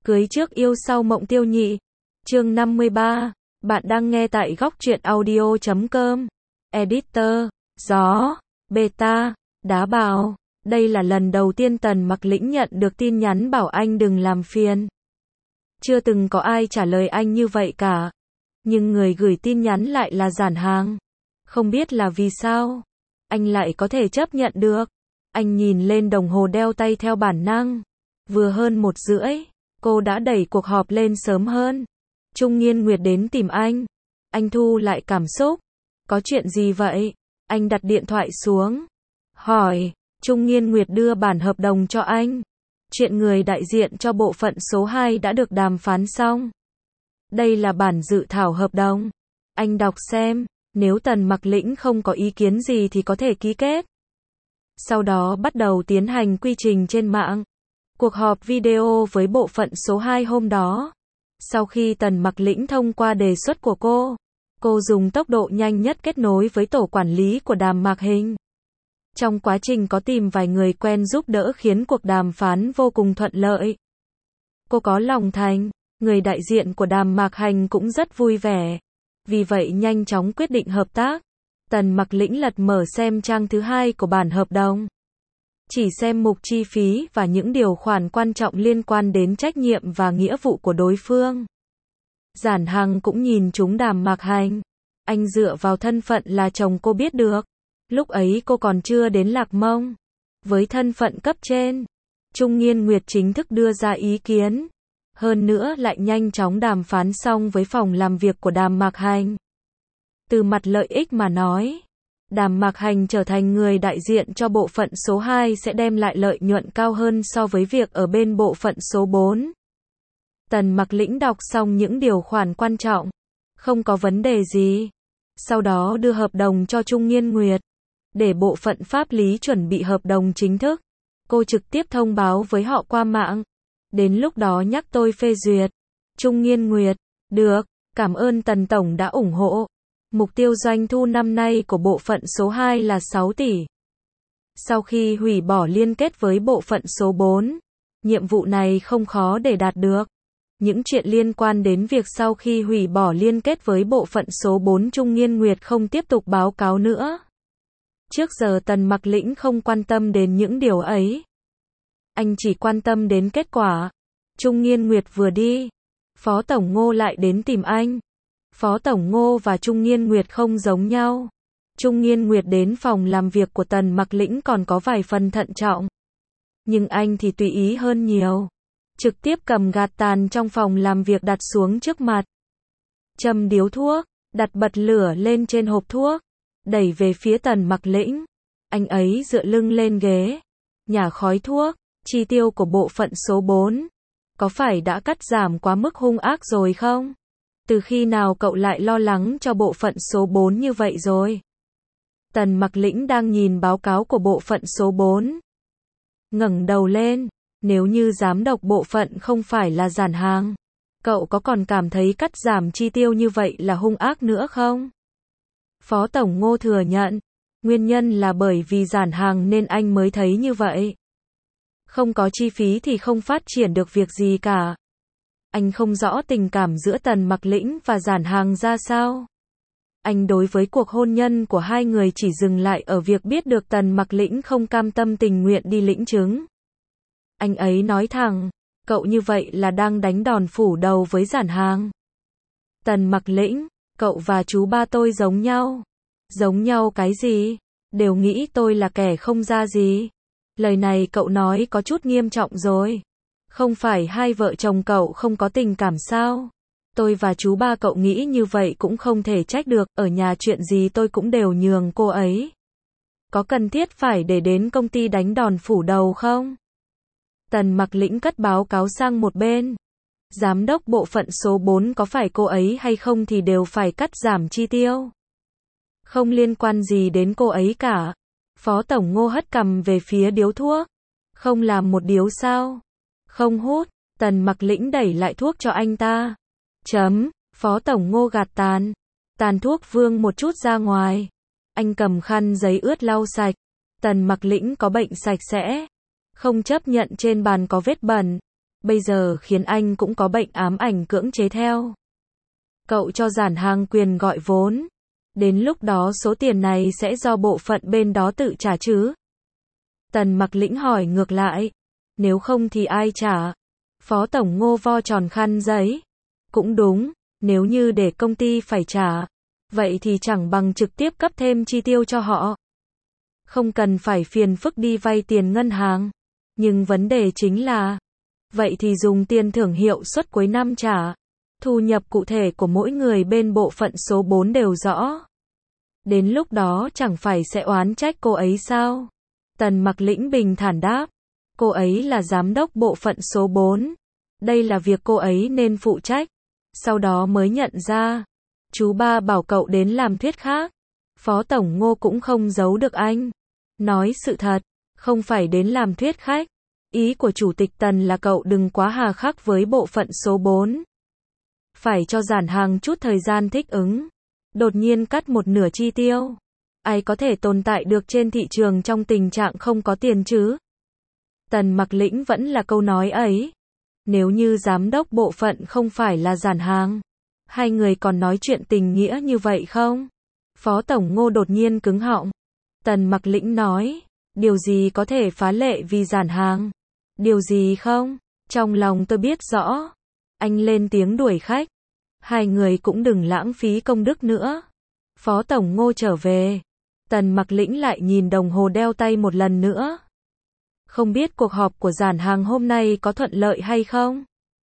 Cưới trước yêu sau mộng tiêu nhị. Chương 53. Bạn đang nghe tại góc truyện audio.com. Editor. Gió. Beta. Đá bào. Đây là lần đầu tiên Tần Mặc Lĩnh nhận được tin nhắn bảo anh đừng làm phiền. Chưa từng có ai trả lời anh như vậy cả. Nhưng người gửi tin nhắn lại là Giản Hàng. Không biết là vì sao anh lại có thể chấp nhận được. Anh nhìn lên đồng hồ đeo tay theo bản năng. Vừa hơn 1:30, cô đã đẩy cuộc họp lên sớm hơn. Trung Nghiên Nguyệt đến tìm anh. Anh thu lại cảm xúc. Có chuyện gì vậy? Anh đặt điện thoại xuống. Hỏi. Trung Nghiên Nguyệt đưa bản hợp đồng cho anh. Chuyện người đại diện cho bộ phận số 2 đã được đàm phán xong. Đây là bản dự thảo hợp đồng. Anh đọc xem. Nếu Tần Mặc Lĩnh không có ý kiến gì thì có thể ký kết. Sau đó bắt đầu tiến hành quy trình trên mạng. Cuộc họp video với bộ phận số 2 hôm đó. Sau khi Tần Mặc Lĩnh thông qua đề xuất của cô dùng tốc độ nhanh nhất kết nối với tổ quản lý của Đàm Mạc Hình. Trong quá trình có tìm vài người quen giúp đỡ khiến cuộc đàm phán vô cùng thuận lợi. Cô có lòng thành, người đại diện của Đàm Mạc Hành cũng rất vui vẻ. Vì vậy nhanh chóng quyết định hợp tác. Tần Mặc Lĩnh lật mở xem trang thứ 2 của bản hợp đồng. Chỉ xem mục chi phí và những điều khoản quan trọng liên quan đến trách nhiệm và nghĩa vụ của đối phương. Giản Hằng cũng nhìn trúng Đàm Mạc Hành. Anh dựa vào thân phận là chồng cô biết được. Lúc ấy cô còn chưa đến Lạc Mông. Với thân phận cấp trên, Trung Nghiên Nguyệt chính thức đưa ra ý kiến. Hơn nữa lại nhanh chóng đàm phán xong với phòng làm việc của Đàm Mạc Hành. Từ mặt lợi ích mà nói, Đàm Mạc Hành trở thành người đại diện cho bộ phận số 2 sẽ đem lại lợi nhuận cao hơn so với việc ở bên bộ phận số 4. Tần Mặc Lĩnh đọc xong những điều khoản quan trọng, không có vấn đề gì. Sau đó đưa hợp đồng cho Trung Nghiên Nguyệt, để bộ phận pháp lý chuẩn bị hợp đồng chính thức. Cô trực tiếp thông báo với họ qua mạng. Đến lúc đó nhắc tôi phê duyệt. Trung Nghiên Nguyệt. Được, cảm ơn Tần Tổng đã ủng hộ. Mục tiêu doanh thu năm nay của bộ phận số 2 là 6 tỷ. Sau khi hủy bỏ liên kết với bộ phận số 4, nhiệm vụ này không khó để đạt được. Những chuyện liên quan đến việc sau khi hủy bỏ liên kết với bộ phận số 4 Trung Nghiên Nguyệt không tiếp tục báo cáo nữa. Trước giờ Tần Mặc Lĩnh không quan tâm đến những điều ấy. Anh chỉ quan tâm đến kết quả. Trung Nghiên Nguyệt vừa đi, Phó Tổng Ngô lại đến tìm anh. Phó Tổng Ngô và Trung Nghiên Nguyệt không giống nhau. Trung Nghiên Nguyệt đến phòng làm việc của Tần Mặc Lĩnh còn có vài phần thận trọng. Nhưng anh thì tùy ý hơn nhiều. Trực tiếp cầm gạt tàn trong phòng làm việc đặt xuống trước mặt. Châm điếu thuốc, đặt bật lửa lên trên hộp thuốc, đẩy về phía Tần Mặc Lĩnh. Anh ấy dựa lưng lên ghế, nhả khói thuốc. Chi tiêu của bộ phận số 4 có phải đã cắt giảm quá mức hung ác rồi không? Từ khi nào cậu lại lo lắng cho bộ phận số 4 như vậy rồi? Tần Mặc Lĩnh đang nhìn báo cáo của bộ phận số 4. Ngẩng đầu lên, nếu như giám đốc bộ phận không phải là Giản Hàng, cậu có còn cảm thấy cắt giảm chi tiêu như vậy là hung ác nữa không? Phó Tổng Ngô thừa nhận, nguyên nhân là bởi vì Giản Hàng nên anh mới thấy như vậy. Không có chi phí thì không phát triển được việc gì cả. Anh không rõ tình cảm giữa Tần Mặc Lĩnh và Giản Hàng ra sao. Anh đối với cuộc hôn nhân của hai người chỉ dừng lại ở việc biết được Tần Mặc Lĩnh không cam tâm tình nguyện đi lĩnh chứng. Anh ấy nói thẳng, cậu như vậy là đang đánh đòn phủ đầu với Giản Hàng. Tần Mặc Lĩnh, cậu và chú ba tôi giống nhau. Giống nhau cái gì? Đều nghĩ tôi là kẻ không ra gì. Lời này cậu nói có chút nghiêm trọng rồi. Không phải hai vợ chồng cậu không có tình cảm sao? Tôi và chú ba cậu nghĩ như vậy cũng không thể trách được, ở nhà chuyện gì tôi cũng đều nhường cô ấy. Có cần thiết phải để đến công ty đánh đòn phủ đầu không? Tần Mặc Lĩnh cất báo cáo sang một bên. Giám đốc bộ phận số 4 có phải cô ấy hay không thì đều phải cắt giảm chi tiêu. Không liên quan gì đến cô ấy cả. Phó Tổng Ngô hất cằm về phía điếu thuốc. Không làm một điếu sao? Không hút. Tần Mặc Lĩnh đẩy lại thuốc cho anh ta. Phó Tổng Ngô gạt tàn. Tàn thuốc vương một chút ra ngoài. Anh cầm khăn giấy ướt lau sạch. Tần Mặc Lĩnh có bệnh sạch sẽ. Không chấp nhận trên bàn có vết bẩn. bây giờ khiến anh cũng có bệnh ám ảnh cưỡng chế theo. Cậu cho Giản Hàng quyền gọi vốn. Đến lúc đó số tiền này sẽ do bộ phận bên đó tự trả chứ? Tần Mặc Lĩnh hỏi ngược lại. Nếu không thì ai trả? Phó Tổng Ngô vo tròn khăn giấy. Cũng đúng, nếu như để công ty phải trả, vậy thì chẳng bằng trực tiếp cấp thêm chi tiêu cho họ. Không cần phải phiền phức đi vay tiền ngân hàng. Nhưng vấn đề chính là, vậy thì dùng tiền thưởng hiệu suất cuối năm trả. Thu nhập cụ thể của mỗi người bên bộ phận số 4 đều rõ. Đến lúc đó chẳng phải sẽ oán trách cô ấy sao? Tần Mặc Lĩnh bình thản đáp. Cô ấy là giám đốc bộ phận số 4. Đây là việc cô ấy nên phụ trách. Sau đó mới nhận ra. Chú ba bảo cậu đến làm thuyết khác. Phó Tổng Ngô cũng không giấu được anh. Nói sự thật, không phải đến làm thuyết khách. Ý của Chủ tịch Tần là cậu đừng quá hà khắc với bộ phận số 4. Phải cho Giản Hàng chút thời gian thích ứng. Đột nhiên cắt một nửa chi tiêu. Ai có thể tồn tại được trên thị trường trong tình trạng không có tiền chứ? Tần Mặc Lĩnh vẫn là câu nói ấy. Nếu như giám đốc bộ phận không phải là Giản Hàng, hai người còn nói chuyện tình nghĩa như vậy không? Phó Tổng Ngô đột nhiên cứng họng. Tần Mặc Lĩnh nói, điều gì có thể phá lệ vì Giản Hàng? Điều gì không? Trong lòng tôi biết rõ. Anh lên tiếng đuổi khách. Hai người cũng đừng lãng phí công đức nữa. Phó Tổng Ngô trở về. Tần Mặc Lĩnh lại nhìn đồng hồ đeo tay một lần nữa. Không biết cuộc họp của Giản Hàng hôm nay có thuận lợi hay không?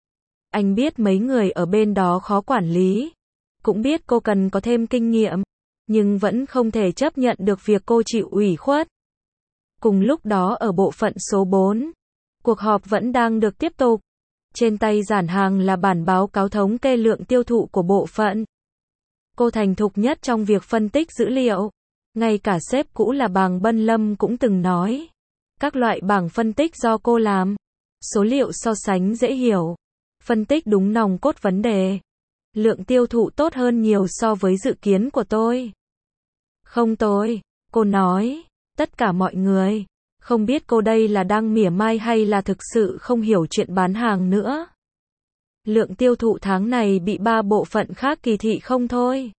Anh biết mấy người ở bên đó khó quản lý. Cũng biết cô cần có thêm kinh nghiệm. Nhưng vẫn không thể chấp nhận được việc cô chịu ủy khuất. Cùng lúc đó ở bộ phận số 4, cuộc họp vẫn đang được tiếp tục. Trên tay Giản Hàng là bản báo cáo thống kê lượng tiêu thụ của bộ phận. Cô thành thục nhất trong việc phân tích dữ liệu. Ngay cả sếp cũ là Bàng Bân Lâm cũng từng nói. Các loại bảng phân tích do cô làm. Số liệu so sánh dễ hiểu. Phân tích đúng nòng cốt vấn đề. Lượng tiêu thụ tốt hơn nhiều so với dự kiến của tôi. Không tôi, cô nói. Tất cả mọi người. Không biết cô đây là đang mỉa mai hay là thực sự không hiểu chuyện bán hàng nữa. Lượng tiêu thụ tháng này bị 3 bộ phận khác kỳ thị không thôi.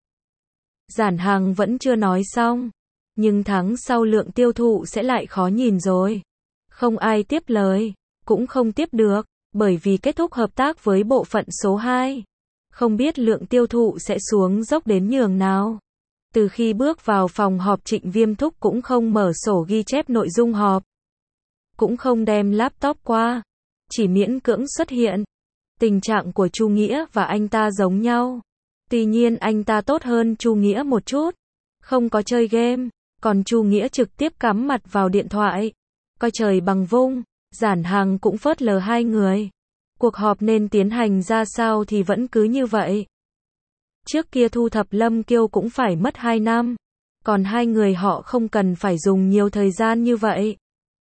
Giản Hàng vẫn chưa nói xong. Nhưng tháng sau lượng tiêu thụ sẽ lại khó nhìn rồi. Không ai tiếp lời. Cũng không tiếp được. Bởi vì kết thúc hợp tác với bộ phận số 2. Không biết lượng tiêu thụ sẽ xuống dốc đến nhường nào. Từ khi bước vào phòng họp Trịnh Viêm Thúc cũng không mở sổ ghi chép nội dung họp. Cũng không đem laptop qua. Chỉ miễn cưỡng xuất hiện. Tình trạng của Chu Nghĩa và anh ta giống nhau. Tuy nhiên anh ta tốt hơn Chu Nghĩa một chút. Không có chơi game. Còn Chu Nghĩa trực tiếp cắm mặt vào điện thoại. Coi trời bằng vung. Giản Hàng cũng phớt lờ hai người. Cuộc họp nên tiến hành ra sao thì vẫn cứ như vậy. Trước kia thu thập Lâm Kiêu cũng phải mất 2 năm. Còn hai người họ không cần phải dùng nhiều thời gian như vậy.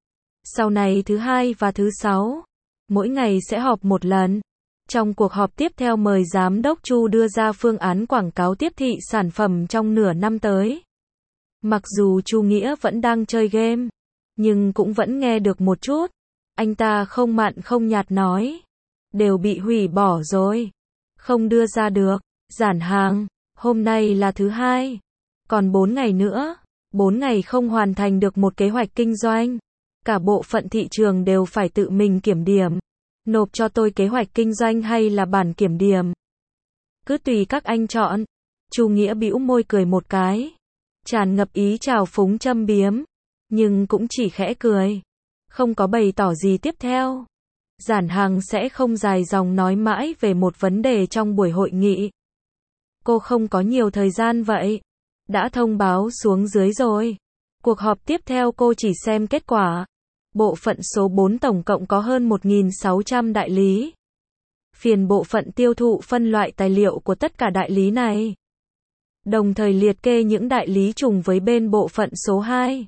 Sau này thứ 2 và thứ 6, mỗi ngày sẽ họp một lần. Trong cuộc họp tiếp theo mời Giám đốc Chu đưa ra phương án quảng cáo tiếp thị sản phẩm trong nửa năm tới. Mặc dù Chu Nghĩa vẫn đang chơi game, nhưng cũng vẫn nghe được một chút. Anh ta không mặn không nhạt nói. Đều bị hủy bỏ rồi. Không đưa ra được. Giản Hàng, hôm nay là thứ 2. Còn 4 ngày nữa. 4 ngày không hoàn thành được một kế hoạch kinh doanh. Cả bộ phận thị trường đều phải tự mình kiểm điểm. Nộp cho tôi kế hoạch kinh doanh hay là bản kiểm điểm. Cứ tùy các anh chọn. Chu Nghĩa bĩu môi cười một cái. Tràn ngập ý trào phúng châm biếm. Nhưng cũng chỉ khẽ cười. Không có bày tỏ gì tiếp theo. Giản Hàng sẽ không dài dòng nói mãi về một vấn đề trong buổi hội nghị. Cô không có nhiều thời gian vậy. Đã thông báo xuống dưới rồi. Cuộc họp tiếp theo cô chỉ xem kết quả. Bộ phận số 4 tổng cộng có hơn 1.600 đại lý. Phiền bộ phận tiêu thụ phân loại tài liệu của tất cả đại lý này. Đồng thời liệt kê những đại lý trùng với bên bộ phận số 2.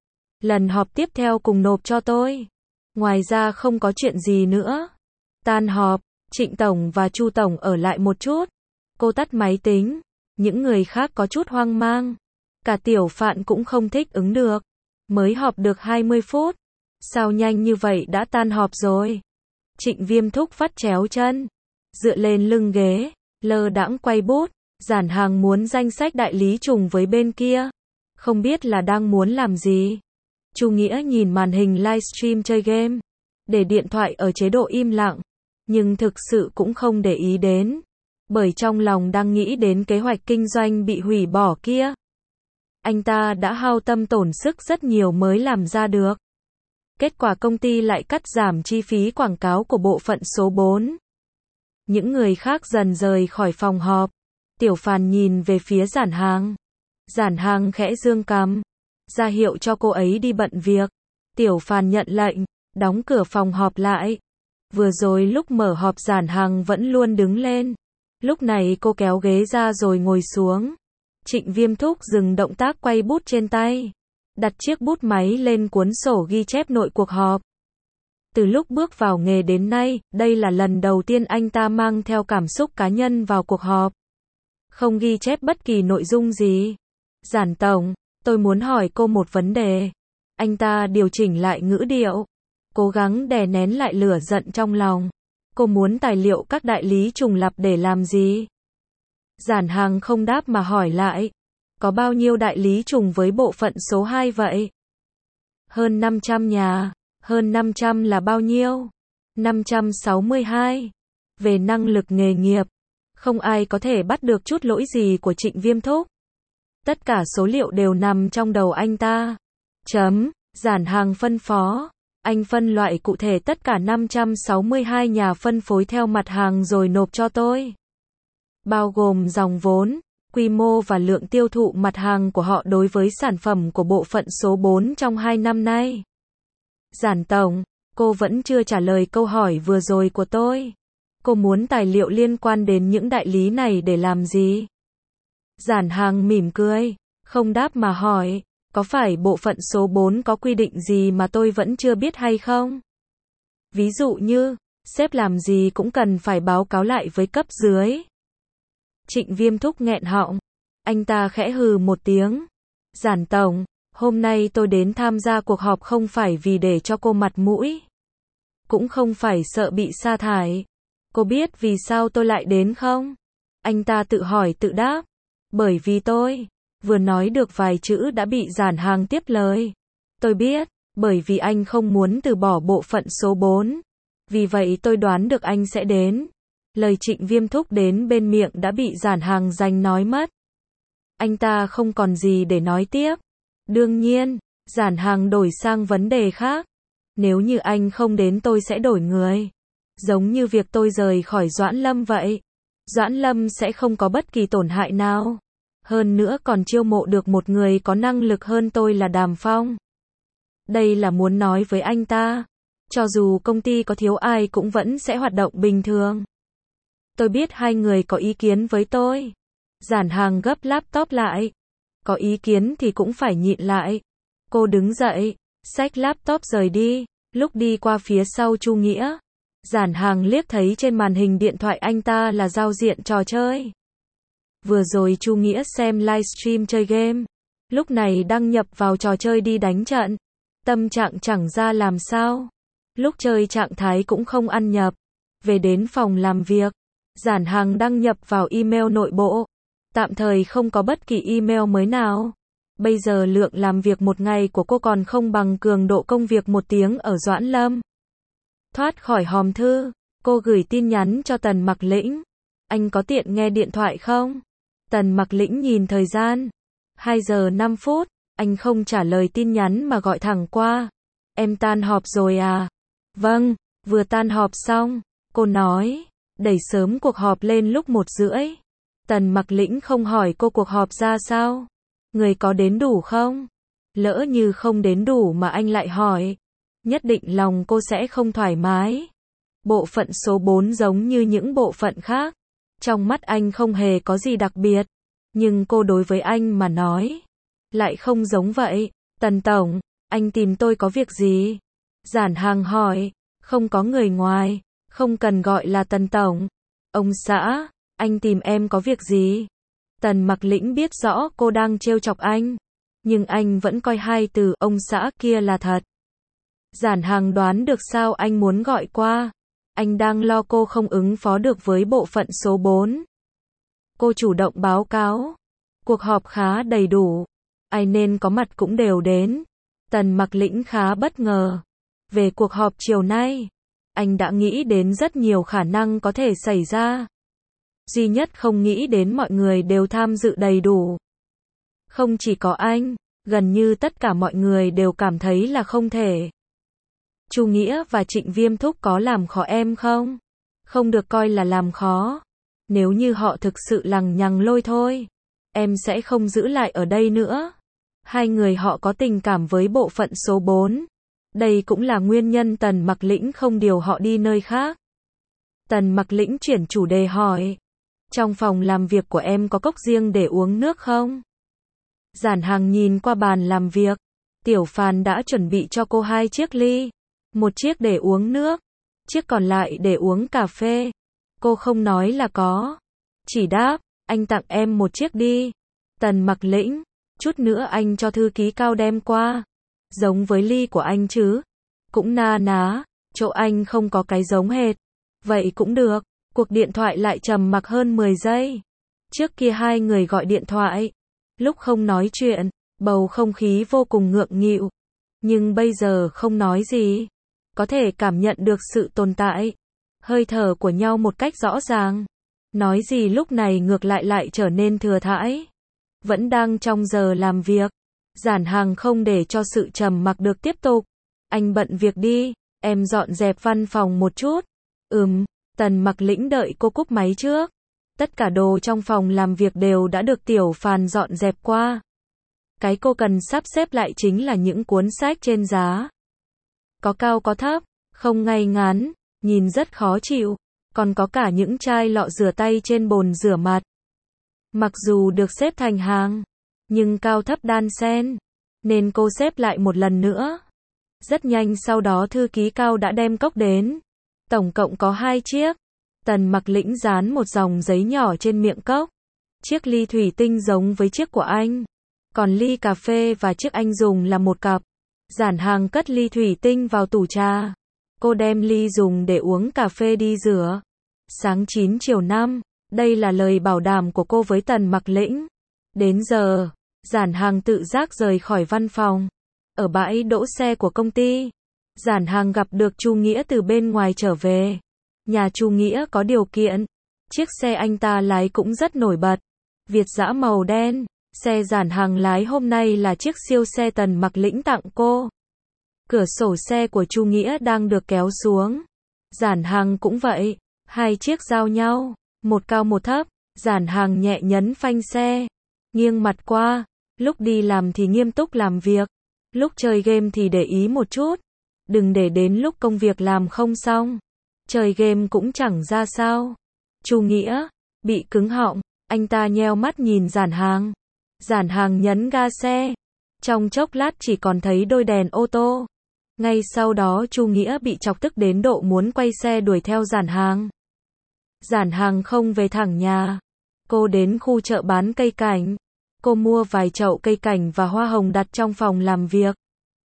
Lần họp tiếp theo cùng nộp cho tôi. Ngoài ra không có chuyện gì nữa. Tan họp, Trịnh Tổng và Chu Tổng ở lại một chút. Cô tắt máy tính. Những người khác có chút hoang mang. Cả Tiểu Phạn cũng không thích ứng được. Mới họp được 20 phút. Sao nhanh như vậy đã tan họp rồi? Trịnh Viêm Thúc vắt chéo chân, dựa lên lưng ghế, lơ đãng quay bút. Giản Hàng muốn danh sách đại lý trùng với bên kia. Không biết là đang muốn làm gì. Chu Nghĩa nhìn màn hình livestream chơi game, để điện thoại ở chế độ im lặng, nhưng thực sự cũng không để ý đến, bởi trong lòng đang nghĩ đến kế hoạch kinh doanh bị hủy bỏ kia. Anh ta đã hao tâm tổn sức rất nhiều mới làm ra được. Kết quả công ty lại cắt giảm chi phí quảng cáo của bộ phận số 4. Những người khác dần rời khỏi phòng họp. Tiểu Phàn nhìn về phía Giản Hàng. Giản Hàng khẽ dương cằm, ra hiệu cho cô ấy đi bận việc. Tiểu Phàn nhận lệnh, đóng cửa phòng họp lại. Vừa rồi lúc mở họp Giản Hàng vẫn luôn đứng lên. Lúc này cô kéo ghế ra rồi ngồi xuống. Trịnh Viêm Thúc dừng động tác quay bút trên tay, đặt chiếc bút máy lên cuốn sổ ghi chép nội cuộc họp. Từ lúc bước vào nghề đến nay, đây là lần đầu tiên anh ta mang theo cảm xúc cá nhân vào cuộc họp. Không ghi chép bất kỳ nội dung gì. Giản tổng, tôi muốn hỏi cô một vấn đề. Anh ta điều chỉnh lại ngữ điệu, cố gắng đè nén lại lửa giận trong lòng. Cô muốn tài liệu các đại lý trùng lặp để làm gì? Giản Hàng không đáp mà hỏi lại. Có bao nhiêu đại lý trùng với bộ phận số 2 vậy? Hơn 500 nhà. Hơn 500 là bao nhiêu? 562. Về năng lực nghề nghiệp, không ai có thể bắt được chút lỗi gì của Trịnh Viêm Thúc. Tất cả số liệu đều nằm trong đầu anh ta. Giản Hàng phân phó. Anh phân loại cụ thể tất cả 562 nhà phân phối theo mặt hàng rồi nộp cho tôi. Bao gồm dòng vốn, quy mô và lượng tiêu thụ mặt hàng của họ đối với sản phẩm của bộ phận số 4 trong 2 năm nay. Giản tổng, cô vẫn chưa trả lời câu hỏi vừa rồi của tôi. Cô muốn tài liệu liên quan đến những đại lý này để làm gì? Giản Hàng mỉm cười, không đáp mà hỏi, có phải bộ phận số 4 có quy định gì mà tôi vẫn chưa biết hay không? Ví dụ như, sếp làm gì cũng cần phải báo cáo lại với cấp dưới. Trịnh Viêm Thúc nghẹn họng, anh ta khẽ hừ một tiếng. Giản tổng, hôm nay tôi đến tham gia cuộc họp không phải vì để cho cô mặt mũi, cũng không phải sợ bị sa thải. Cô biết vì sao tôi lại đến không? Anh ta tự hỏi tự đáp. Bởi vì tôi vừa nói được vài chữ đã bị Giản Hàng tiếp lời. Tôi biết, bởi vì anh không muốn từ bỏ bộ phận số 4. Vì vậy tôi đoán được anh sẽ đến. Lời Trịnh Viêm Thúc đến bên miệng đã bị Giản Hàng giành nói mất. Anh ta không còn gì để nói tiếp. Đương nhiên, Giản Hàng đổi sang vấn đề khác. Nếu như anh không đến tôi sẽ đổi người. Giống như việc tôi rời khỏi Doãn Lâm vậy. Doãn Lâm sẽ không có bất kỳ tổn hại nào. Hơn nữa còn chiêu mộ được một người có năng lực hơn tôi là Đàm Phong. Đây là muốn nói với anh ta. Cho dù công ty có thiếu ai cũng vẫn sẽ hoạt động bình thường. Tôi biết hai người có ý kiến với tôi. Giản Hàng gấp laptop lại. Có ý kiến thì cũng phải nhịn lại. Cô đứng dậy, xách laptop rời đi. Lúc đi qua phía sau Chu Nghĩa, Giản Hàng liếc thấy trên màn hình điện thoại anh ta là giao diện trò chơi. Vừa rồi Chu Nghĩa xem livestream chơi game, lúc này đăng nhập vào trò chơi đi đánh trận. Tâm trạng chẳng ra làm sao. Lúc chơi trạng thái cũng không ăn nhập. Về đến phòng làm việc, Giản Hàng đăng nhập vào email nội bộ. Tạm thời không có bất kỳ email mới nào. Bây giờ lượng làm việc một ngày của cô còn không bằng cường độ công việc 1 tiếng ở Doãn Lâm. Thoát khỏi hòm thư, cô gửi tin nhắn cho Tần Mặc Lĩnh. Anh có tiện nghe điện thoại không? Tần Mặc Lĩnh nhìn thời gian. 2 giờ 5 phút, anh không trả lời tin nhắn mà gọi thẳng qua. Em tan họp rồi à? Vâng, vừa tan họp xong, cô nói. Đẩy sớm cuộc họp lên lúc 1:30. Tần Mặc Lĩnh không hỏi cô cuộc họp ra sao? Người có đến đủ không? Lỡ như không đến đủ mà anh lại hỏi, nhất định lòng cô sẽ không thoải mái. Bộ phận số 4 giống như những bộ phận khác. Trong mắt anh không hề có gì đặc biệt. Nhưng cô đối với anh mà nói, lại không giống vậy. Tần tổng, anh tìm tôi có việc gì? Giản Hàng hỏi. Không có người ngoài, không cần gọi là Tần tổng. Ông xã, anh tìm em có việc gì? Tần Mặc Lĩnh biết rõ cô đang trêu chọc anh, nhưng anh vẫn coi hai từ ông xã kia là thật. Giản Hàng đoán được sao anh muốn gọi qua. Anh đang lo cô không ứng phó được với bộ phận số 4. Cô chủ động báo cáo. Cuộc họp khá đầy đủ. Ai nên có mặt cũng đều đến. Tần Mặc Lĩnh khá bất ngờ. Về cuộc họp chiều nay, anh đã nghĩ đến rất nhiều khả năng có thể xảy ra. Duy nhất không nghĩ đến mọi người đều tham dự đầy đủ. Không chỉ có anh, gần như tất cả mọi người đều cảm thấy là không thể. Chu Nghĩa và Trịnh Viêm Thúc có làm khó em không? Không được coi là làm khó. Nếu như họ thực sự lằng nhằng lôi thôi, em sẽ không giữ lại ở đây nữa. Hai người họ có tình cảm với bộ phận số 4. Đây cũng là nguyên nhân Tần Mặc Lĩnh không điều họ đi nơi khác. Tần Mặc Lĩnh chuyển chủ đề hỏi. Trong phòng làm việc của em có cốc riêng để uống nước không? Giản Hằng nhìn qua bàn làm việc. Tiểu Phàn đã chuẩn bị cho cô 2 chiếc ly. Một chiếc để uống nước, chiếc còn lại để uống cà phê. Cô không nói là có. Chỉ đáp, anh tặng em một chiếc đi. Tần Mặc Lĩnh, chút nữa anh cho thư ký Cao đem qua. Giống với ly của anh chứ? Cũng na ná, chỗ anh không có cái giống hệt. Vậy cũng được. Cuộc điện thoại lại trầm mặc hơn 10 giây. Trước kia hai người gọi điện thoại. Lúc không nói chuyện, bầu không khí vô cùng ngượng nghịu. Nhưng bây giờ không nói gì. Có thể cảm nhận được sự tồn tại, hơi thở của nhau một cách rõ ràng. Nói gì lúc này ngược lại trở nên thừa thãi. Vẫn đang trong giờ làm việc. Giản Hằng không để cho sự trầm mặc được tiếp tục. Anh bận việc đi, em dọn dẹp văn phòng một chút. Tần Mặc Lĩnh đợi cô cúp máy trước. Tất cả đồ trong phòng làm việc đều đã được Tiểu Phàn dọn dẹp qua. Cái cô cần sắp xếp lại chính là những cuốn sách trên giá. Có cao có thấp, không ngay ngắn, nhìn rất khó chịu. Còn có cả những chai lọ rửa tay trên bồn rửa mặt. Mặc dù được xếp thành hàng, nhưng cao thấp đan xen, nên cô xếp lại một lần nữa. Rất nhanh sau đó thư ký Cao đã đem cốc đến. Tổng cộng có 2 chiếc. Tần Mặc Lĩnh dán một dòng giấy nhỏ trên miệng cốc. Chiếc ly thủy tinh giống với chiếc của anh. Còn ly cà phê và chiếc anh dùng là một cặp. Giản Hằng cất ly thủy tinh vào tủ trà. Cô đem ly dùng để uống cà phê đi rửa. Sáng 9 chiều 5, đây là lời bảo đảm của cô với Tần Mặc Lĩnh. Đến giờ, Giản Hằng tự giác rời khỏi văn phòng. Ở bãi đỗ xe của công ty, Giản Hằng gặp được Chu Nghĩa từ bên ngoài trở về. Nhà Chu Nghĩa có điều kiện. Chiếc xe anh ta lái cũng rất nổi bật. Việt dã màu đen. Xe Giản Hằng lái hôm nay là chiếc siêu xe Tần Mặc Lĩnh tặng cô. Cửa sổ xe của Chu Nghĩa đang được kéo xuống. Giản Hằng cũng vậy. 2 chiếc giao nhau, một cao một thấp. Giản Hằng nhẹ nhấn phanh xe, nghiêng mặt qua. Lúc đi làm thì nghiêm túc làm việc. Lúc chơi game thì để ý một chút. Đừng để đến lúc công việc làm không xong, chơi game cũng chẳng ra sao. Chu Nghĩa bị cứng họng, anh ta nheo mắt nhìn Giản Hằng. Giản Hằng nhấn ga xe. Trong chốc lát chỉ còn thấy đôi đèn ô tô. Ngay sau đó Chu Nghĩa bị chọc tức đến độ muốn quay xe đuổi theo Giản Hằng. Giản Hằng không về thẳng nhà. Cô đến khu chợ bán cây cảnh. Cô mua vài chậu cây cảnh và hoa hồng đặt trong phòng làm việc.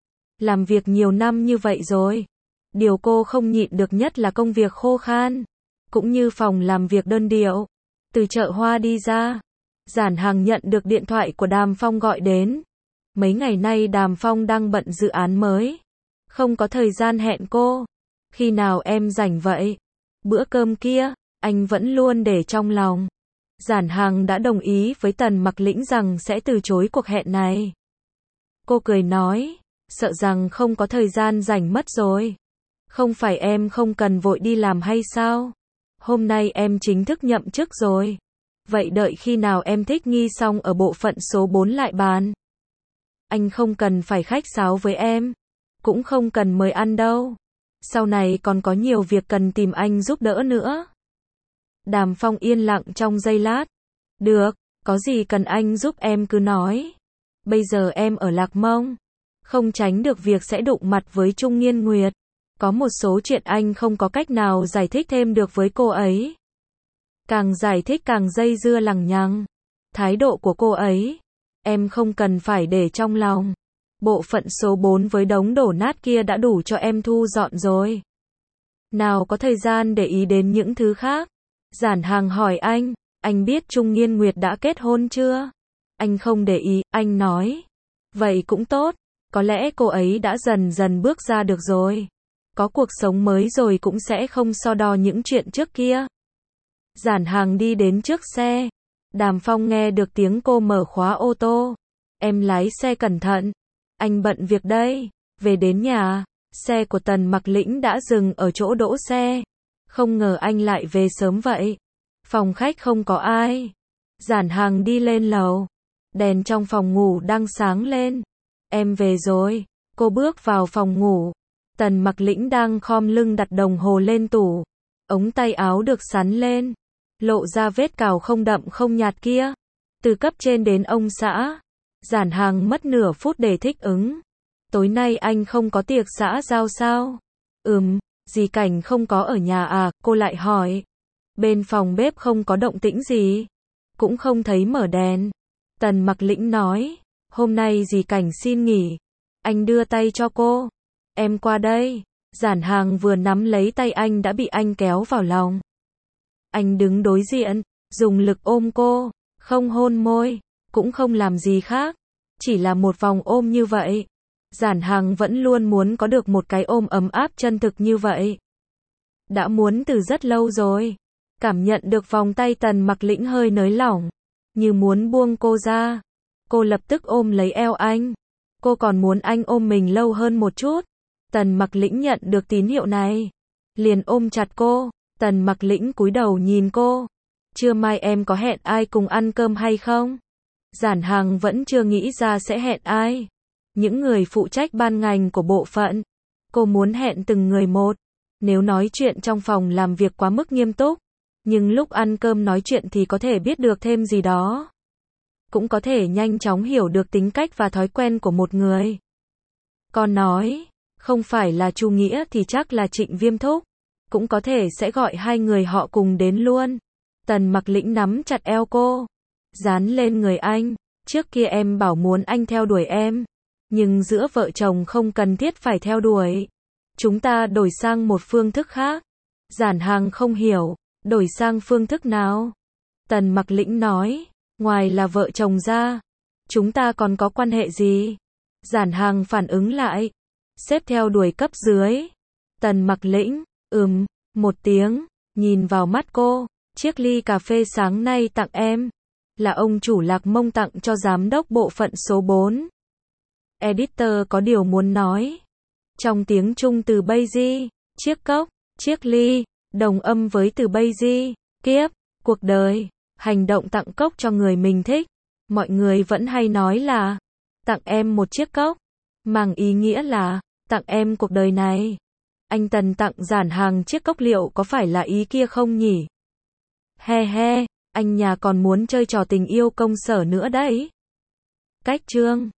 Làm việc nhiều năm như vậy rồi. Điều cô không nhịn được nhất là công việc khô khan. Cũng như phòng làm việc đơn điệu. Từ chợ hoa đi ra, Giản Hằng nhận được điện thoại của Đàm Phong gọi đến. Mấy ngày nay Đàm Phong đang bận dự án mới. Không có thời gian hẹn cô. Khi nào em rảnh vậy? Bữa cơm kia, anh vẫn luôn để trong lòng. Giản Hằng đã đồng ý với Tần Mặc Lĩnh rằng sẽ từ chối cuộc hẹn này. Cô cười nói, sợ rằng không có thời gian rảnh mất rồi. Không phải em không cần vội đi làm hay sao? Hôm nay em chính thức nhậm chức rồi. Vậy đợi khi nào em thích nghi xong ở bộ phận số 4 lại bàn. Anh không cần phải khách sáo với em. Cũng không cần mời ăn đâu. Sau này còn có nhiều việc cần tìm anh giúp đỡ nữa. Đàm Phong yên lặng trong giây lát. Được, có gì cần anh giúp em cứ nói. Bây giờ em ở Lạc Mông. Không tránh được việc sẽ đụng mặt với Trung Nghiên Nguyệt. Có một số chuyện anh không có cách nào giải thích thêm được với cô ấy. Càng giải thích càng dây dưa lằng nhằng. Thái độ của cô ấy, em không cần phải để trong lòng. Bộ phận số 4 với đống đổ nát kia đã đủ cho em thu dọn rồi. Nào có thời gian để ý đến những thứ khác. Giản Hàng hỏi anh biết Trung Nghiên Nguyệt đã kết hôn chưa? Anh không để ý, anh nói. Vậy cũng tốt, có lẽ cô ấy đã dần dần bước ra được rồi. Có cuộc sống mới rồi cũng sẽ không so đo những chuyện trước kia. Giản Hàng đi đến trước xe. Đàm Phong nghe được tiếng cô mở khóa ô tô. Em lái xe cẩn thận. Anh bận việc đây. Về đến nhà, xe của Tần Mặc Lĩnh đã dừng ở chỗ đỗ xe. Không ngờ anh lại về sớm vậy. Phòng khách không có ai. Giản Hàng đi lên lầu. Đèn trong phòng ngủ đang sáng lên. Em về rồi. Cô bước vào phòng ngủ. Tần Mặc Lĩnh đang khom lưng đặt đồng hồ lên tủ. Ống tay áo được sắn lên. Lộ ra vết cào không đậm không nhạt kia. Từ cấp trên đến ông xã. Giản Hàng mất nửa phút để thích ứng. Tối nay anh không có tiệc xã giao sao? Dì Cảnh không có ở nhà à? Cô lại hỏi. Bên phòng bếp không có động tĩnh gì. Cũng không thấy mở đèn. Tần Mặc Lĩnh nói. Hôm nay dì Cảnh xin nghỉ. Anh đưa tay cho cô. Em qua đây. Giản Hàng vừa nắm lấy tay anh đã bị anh kéo vào lòng. Anh đứng đối diện, dùng lực ôm cô, không hôn môi, cũng không làm gì khác, chỉ là một vòng ôm như vậy. Giản Hàng vẫn luôn muốn có được một cái ôm ấm áp chân thực như vậy. Đã muốn từ rất lâu rồi. Cảm nhận được vòng tay Tần Mặc Lĩnh hơi nới lỏng, như muốn buông cô ra. Cô lập tức ôm lấy eo anh. Cô còn muốn anh ôm mình lâu hơn một chút. Tần Mặc Lĩnh nhận được tín hiệu này, liền ôm chặt cô. Tần Mặc Lĩnh cúi đầu nhìn cô. Trưa mai em có hẹn ai cùng ăn cơm hay không? Giản Hàng vẫn chưa nghĩ ra sẽ hẹn ai. Những người phụ trách ban ngành của bộ phận. Cô muốn hẹn từng người một. Nếu nói chuyện trong phòng làm việc quá mức nghiêm túc, nhưng lúc ăn cơm nói chuyện thì có thể biết được thêm gì đó. Cũng có thể nhanh chóng hiểu được tính cách và thói quen của một người. Con nói, không phải là Chu Nghĩa thì chắc là Trịnh Viêm Thúc. Cũng có thể sẽ gọi hai người họ cùng đến luôn. Tần Mặc Lĩnh nắm chặt eo cô, dán lên người anh. Trước kia em bảo muốn anh theo đuổi em, nhưng giữa vợ chồng không cần thiết phải theo đuổi. Chúng ta đổi sang một phương thức khác. Giản Hàng không hiểu, đổi sang phương thức nào? Tần Mặc Lĩnh nói, ngoài là vợ chồng ra, chúng ta còn có quan hệ gì? Giản Hàng phản ứng lại, xếp theo đuổi cấp dưới. Tần Mặc Lĩnh, một tiếng, nhìn vào mắt cô, chiếc ly cà phê sáng nay tặng em, là ông chủ Lạc Mông tặng cho giám đốc bộ phận số 4. Editor có điều muốn nói. Trong tiếng Trung từ Beiji, chiếc cốc, chiếc ly, đồng âm với từ Beiji, kiếp, cuộc đời, hành động tặng cốc cho người mình thích. Mọi người vẫn hay nói là, tặng em một chiếc cốc, mang ý nghĩa là, tặng em cuộc đời này. Anh Tần tặng Giản Hàng chiếc cốc liệu có phải là ý kia không nhỉ? He he, anh nhà còn muốn chơi trò tình yêu công sở nữa đấy. Cách chương